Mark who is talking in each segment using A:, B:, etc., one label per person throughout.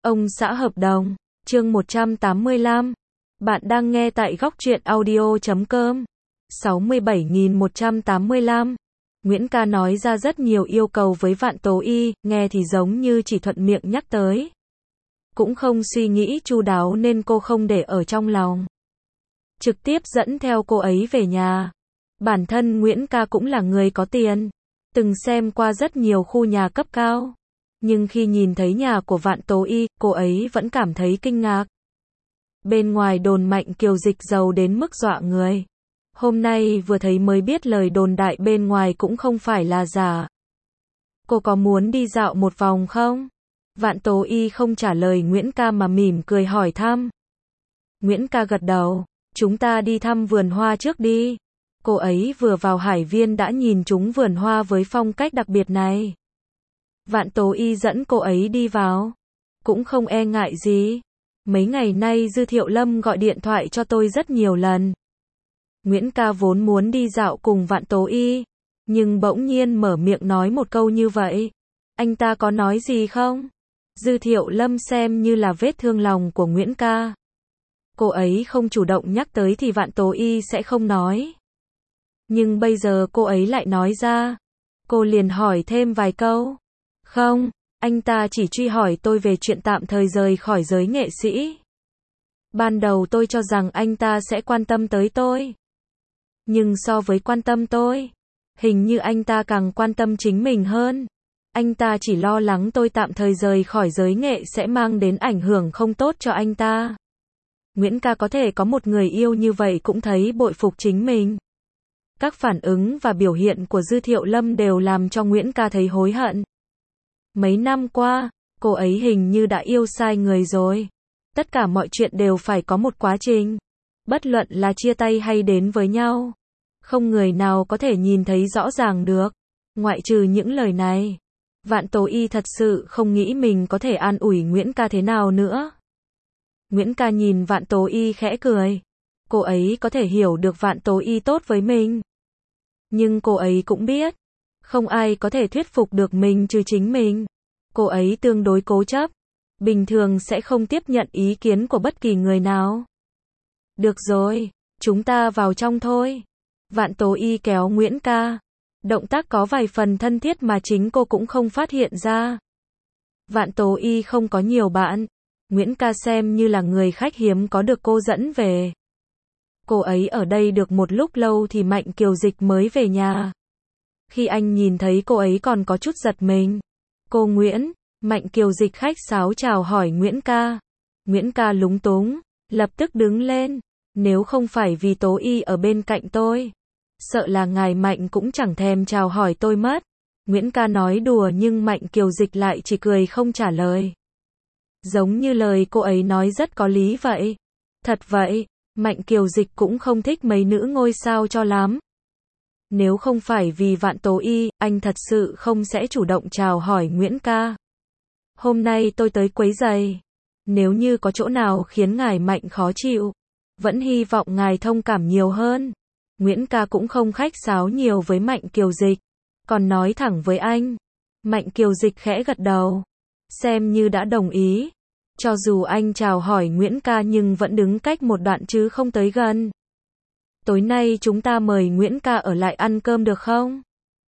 A: Ông xã hợp đồng, chương 185. Bạn đang nghe tại góc truyện audio.com. 67.185. Nguyễn Ca nói ra rất nhiều yêu cầu với Vạn Tố Y, nghe thì giống như chỉ thuận miệng nhắc tới. Cũng không suy nghĩ chu đáo nên cô không để ở trong lòng. Trực tiếp dẫn theo cô ấy về nhà. Bản thân Nguyễn Ca cũng là người có tiền. Từng xem qua rất nhiều khu nhà cấp cao. Nhưng khi nhìn thấy nhà của Vạn Tố Y, cô ấy vẫn cảm thấy kinh ngạc. Bên ngoài đồn Mạnh Kiều Dịch giàu đến mức dọa người. Hôm nay vừa thấy mới biết lời đồn đại bên ngoài cũng không phải là giả. Cô có muốn đi dạo một vòng không? Vạn Tố Y không trả lời Nguyễn Ca mà mỉm cười hỏi thăm. Nguyễn Ca gật đầu, chúng ta đi thăm vườn hoa trước đi. Cô ấy vừa vào Hải Viên đã nhìn trúng vườn hoa với phong cách đặc biệt này. Vạn Tố Y dẫn cô ấy đi vào. Cũng không e ngại gì. Mấy ngày nay Dư Thiệu Lâm gọi điện thoại cho tôi rất nhiều lần. Nguyễn Ca vốn muốn đi dạo cùng Vạn Tố Y. Nhưng bỗng nhiên mở miệng nói một câu như vậy. Anh ta có nói gì không? Dư Thiệu Lâm xem như là vết thương lòng của Nguyễn Ca. Cô ấy không chủ động nhắc tới thì Vạn Tố Y sẽ không nói. Nhưng bây giờ cô ấy lại nói ra. Cô liền hỏi thêm vài câu. Không, anh ta chỉ truy hỏi tôi về chuyện tạm thời rời khỏi giới nghệ sĩ. Ban đầu tôi cho rằng anh ta sẽ quan tâm tới tôi. Nhưng so với quan tâm tôi, hình như anh ta càng quan tâm chính mình hơn. Anh ta chỉ lo lắng tôi tạm thời rời khỏi giới nghệ sẽ mang đến ảnh hưởng không tốt cho anh ta. Nguyễn Ca có thể có một người yêu như vậy cũng thấy bội phục chính mình. Các phản ứng và biểu hiện của Dư Thiệu Lâm đều làm cho Nguyễn Ca thấy hối hận. Mấy năm qua, cô ấy hình như đã yêu sai người rồi. Tất cả mọi chuyện đều phải có một quá trình. Bất luận là chia tay hay đến với nhau. Không người nào có thể nhìn thấy rõ ràng được. Ngoại trừ những lời này. Vạn Tố Y thật sự không nghĩ mình có thể an ủi Nguyễn Ca thế nào nữa. Nguyễn Ca nhìn Vạn Tố Y khẽ cười. Cô ấy có thể hiểu được Vạn Tố Y tốt với mình. Nhưng cô ấy cũng biết. Không ai có thể thuyết phục được mình trừ chính mình. Cô ấy tương đối cố chấp. Bình thường sẽ không tiếp nhận ý kiến của bất kỳ người nào. Được rồi, chúng ta vào trong thôi. Vạn Tố Y kéo Nguyễn Ca. Động tác có vài phần thân thiết mà chính cô cũng không phát hiện ra. Vạn Tố Y không có nhiều bạn. Nguyễn Ca xem như là người khách hiếm có được cô dẫn về. Cô ấy ở đây được một lúc lâu thì Mạnh Kiều Dịch mới về nhà. Khi anh nhìn thấy cô ấy còn có chút giật mình. Cô Nguyễn, Mạnh Kiều Dịch khách sáo chào hỏi Nguyễn Ca. Nguyễn Ca lúng túng, lập tức đứng lên. Nếu không phải vì Tố Y ở bên cạnh tôi, sợ là ngài Mạnh cũng chẳng thèm chào hỏi tôi mất. Nguyễn Ca nói đùa nhưng Mạnh Kiều Dịch lại chỉ cười không trả lời. Giống như lời cô ấy nói rất có lý vậy. Thật vậy, Mạnh Kiều Dịch cũng không thích mấy nữ ngôi sao cho lắm. Nếu không phải vì Vạn Tố Y, anh thật sự không sẽ chủ động chào hỏi Nguyễn Ca. Hôm nay tôi tới quấy rầy. Nếu như có chỗ nào khiến ngài Mạnh khó chịu, vẫn hy vọng ngài thông cảm nhiều hơn. Nguyễn Ca cũng không khách sáo nhiều với Mạnh Kiều Dịch, còn nói thẳng với anh. Mạnh Kiều Dịch khẽ gật đầu, xem như đã đồng ý. Cho dù anh chào hỏi Nguyễn Ca nhưng vẫn đứng cách một đoạn chứ không tới gần. Tối nay chúng ta mời Nguyễn Ca ở lại ăn cơm được không?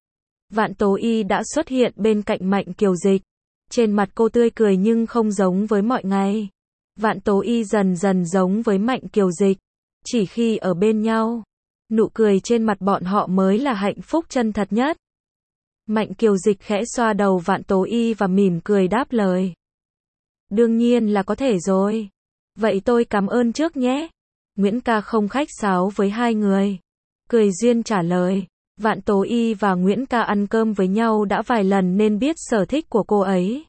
A: Vạn Tố Y đã xuất hiện bên cạnh Mạnh Kiều Dịch. Trên mặt cô tươi cười nhưng không giống với mọi ngày. Vạn Tố Y dần dần giống với Mạnh Kiều Dịch. Chỉ khi ở bên nhau, nụ cười trên mặt bọn họ mới là hạnh phúc chân thật nhất. Mạnh Kiều Dịch khẽ xoa đầu Vạn Tố Y và mỉm cười đáp lời. Đương nhiên là có thể rồi. Vậy tôi cảm ơn trước nhé. Nguyễn Ca không khách sáo với hai người. Cười duyên trả lời. Vạn Tố Y và Nguyễn Ca ăn cơm với nhau đã vài lần nên biết sở thích của cô ấy.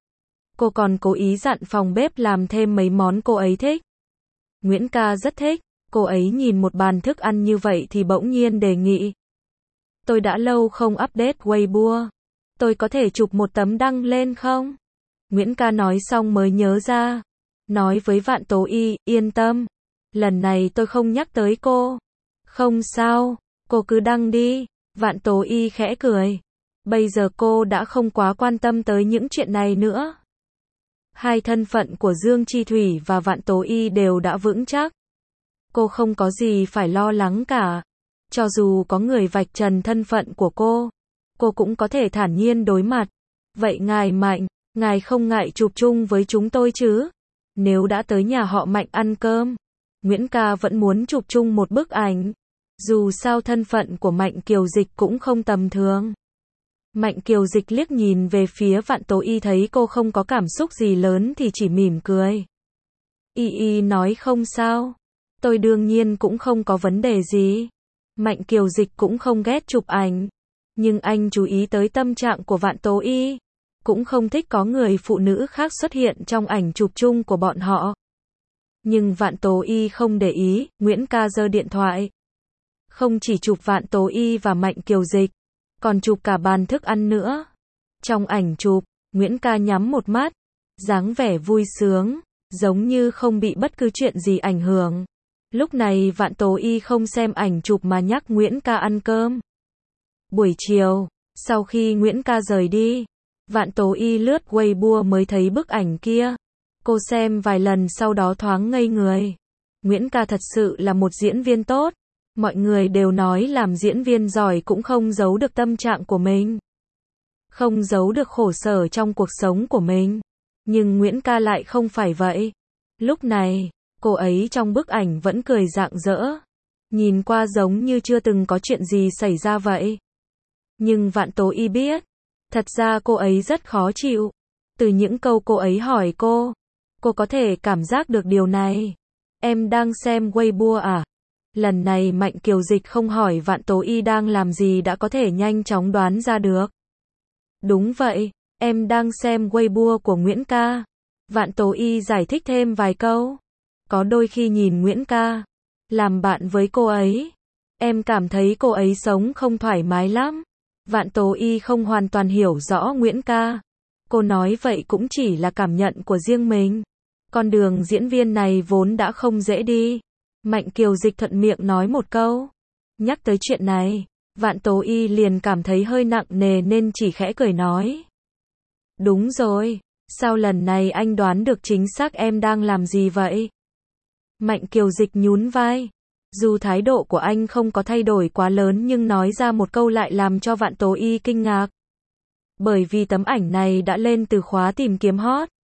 A: Cô còn cố ý dặn phòng bếp làm thêm mấy món cô ấy thích. Nguyễn Ca rất thích. Cô ấy nhìn một bàn thức ăn như vậy thì bỗng nhiên đề nghị. Tôi đã lâu không update Weibo. Tôi có thể chụp một tấm đăng lên không? Nguyễn Ca nói xong mới nhớ ra. Nói với Vạn Tố Y, yên tâm. Lần này tôi không nhắc tới cô. Không sao, cô cứ đăng đi. Vạn Tố Y khẽ cười. Bây giờ cô đã không quá quan tâm tới những chuyện này nữa. Hai thân phận của Dương Chi Thủy và Vạn Tố Y đều đã vững chắc. Cô không có gì phải lo lắng cả. Cho dù có người vạch trần thân phận của cô cũng có thể thản nhiên đối mặt. Vậy ngài Mạnh, ngài không ngại chụp chung với chúng tôi chứ? Nếu đã tới nhà họ Mạnh ăn cơm, Nguyễn Ca vẫn muốn chụp chung một bức ảnh. Dù sao thân phận của Mạnh Kiều Dịch cũng không tầm thường. Mạnh Kiều Dịch liếc nhìn về phía Vạn Tố Y, thấy cô không có cảm xúc gì lớn thì chỉ mỉm cười. Y nói không sao. Tôi đương nhiên cũng không có vấn đề gì. Mạnh Kiều Dịch cũng không ghét chụp ảnh. Nhưng anh chú ý tới tâm trạng của Vạn Tố Y. Cũng không thích có người phụ nữ khác xuất hiện trong ảnh chụp chung của bọn họ. Nhưng Vạn Tố Y không để ý, Nguyễn Ca giơ điện thoại. Không chỉ chụp Vạn Tố Y và Mạnh Kiều Dịch, còn chụp cả bàn thức ăn nữa. Trong ảnh chụp, Nguyễn Ca nhắm một mắt, dáng vẻ vui sướng, giống như không bị bất cứ chuyện gì ảnh hưởng. Lúc này Vạn Tố Y không xem ảnh chụp mà nhắc Nguyễn Ca ăn cơm. Buổi chiều, sau khi Nguyễn Ca rời đi, Vạn Tố Y lướt Weibo mới thấy bức ảnh kia. Cô xem vài lần sau đó thoáng ngây người. Nguyễn Ca thật sự là một diễn viên tốt. Mọi người đều nói làm diễn viên giỏi cũng không giấu được tâm trạng của mình. Không giấu được khổ sở trong cuộc sống của mình. Nhưng Nguyễn Ca lại không phải vậy. Lúc này, cô ấy trong bức ảnh vẫn cười rạng rỡ. Nhìn qua giống như chưa từng có chuyện gì xảy ra vậy. Nhưng Vạn Tố Y biết, thật ra cô ấy rất khó chịu. Từ những câu cô ấy hỏi cô có thể cảm giác được điều này. Em đang xem Weibo à? Lần này Mạnh Kiều Dịch không hỏi Vạn Tố Y đang làm gì đã có thể nhanh chóng đoán ra được. Đúng vậy, em đang xem Weibo của Nguyễn Ca. Vạn Tố Y giải thích thêm vài câu. Có đôi khi nhìn Nguyễn Ca làm bạn với cô ấy, em cảm thấy cô ấy sống không thoải mái lắm. Vạn Tố Y không hoàn toàn hiểu rõ Nguyễn Ca. Cô nói vậy cũng chỉ là cảm nhận của riêng mình. Con đường diễn viên này vốn đã không dễ đi. Mạnh Kiều Dịch thuận miệng nói một câu. Nhắc tới chuyện này, Vạn Tố Y liền cảm thấy hơi nặng nề nên chỉ khẽ cười nói. Đúng rồi, sao lần này anh đoán được chính xác em đang làm gì vậy? Mạnh Kiều Dịch nhún vai. Dù thái độ của anh không có thay đổi quá lớn nhưng nói ra một câu lại làm cho Vạn Tố Y kinh ngạc. Bởi vì tấm ảnh này đã lên từ khóa tìm kiếm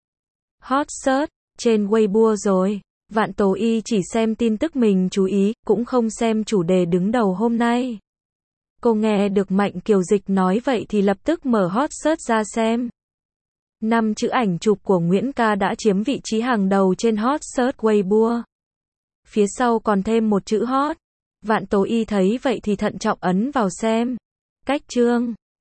A: hot search trên Weibo rồi. Vạn Tố Y chỉ xem tin tức mình chú ý, cũng không xem chủ đề đứng đầu hôm nay. Cô nghe được Mạnh Kiều Dịch nói vậy thì lập tức mở hot search ra xem. 5 chữ ảnh chụp của Nguyễn Ca đã chiếm vị trí hàng đầu trên hot search Weibo. Phía sau còn thêm một chữ hot. Vạn Tố Y thấy vậy thì thận trọng ấn vào xem. Cách chương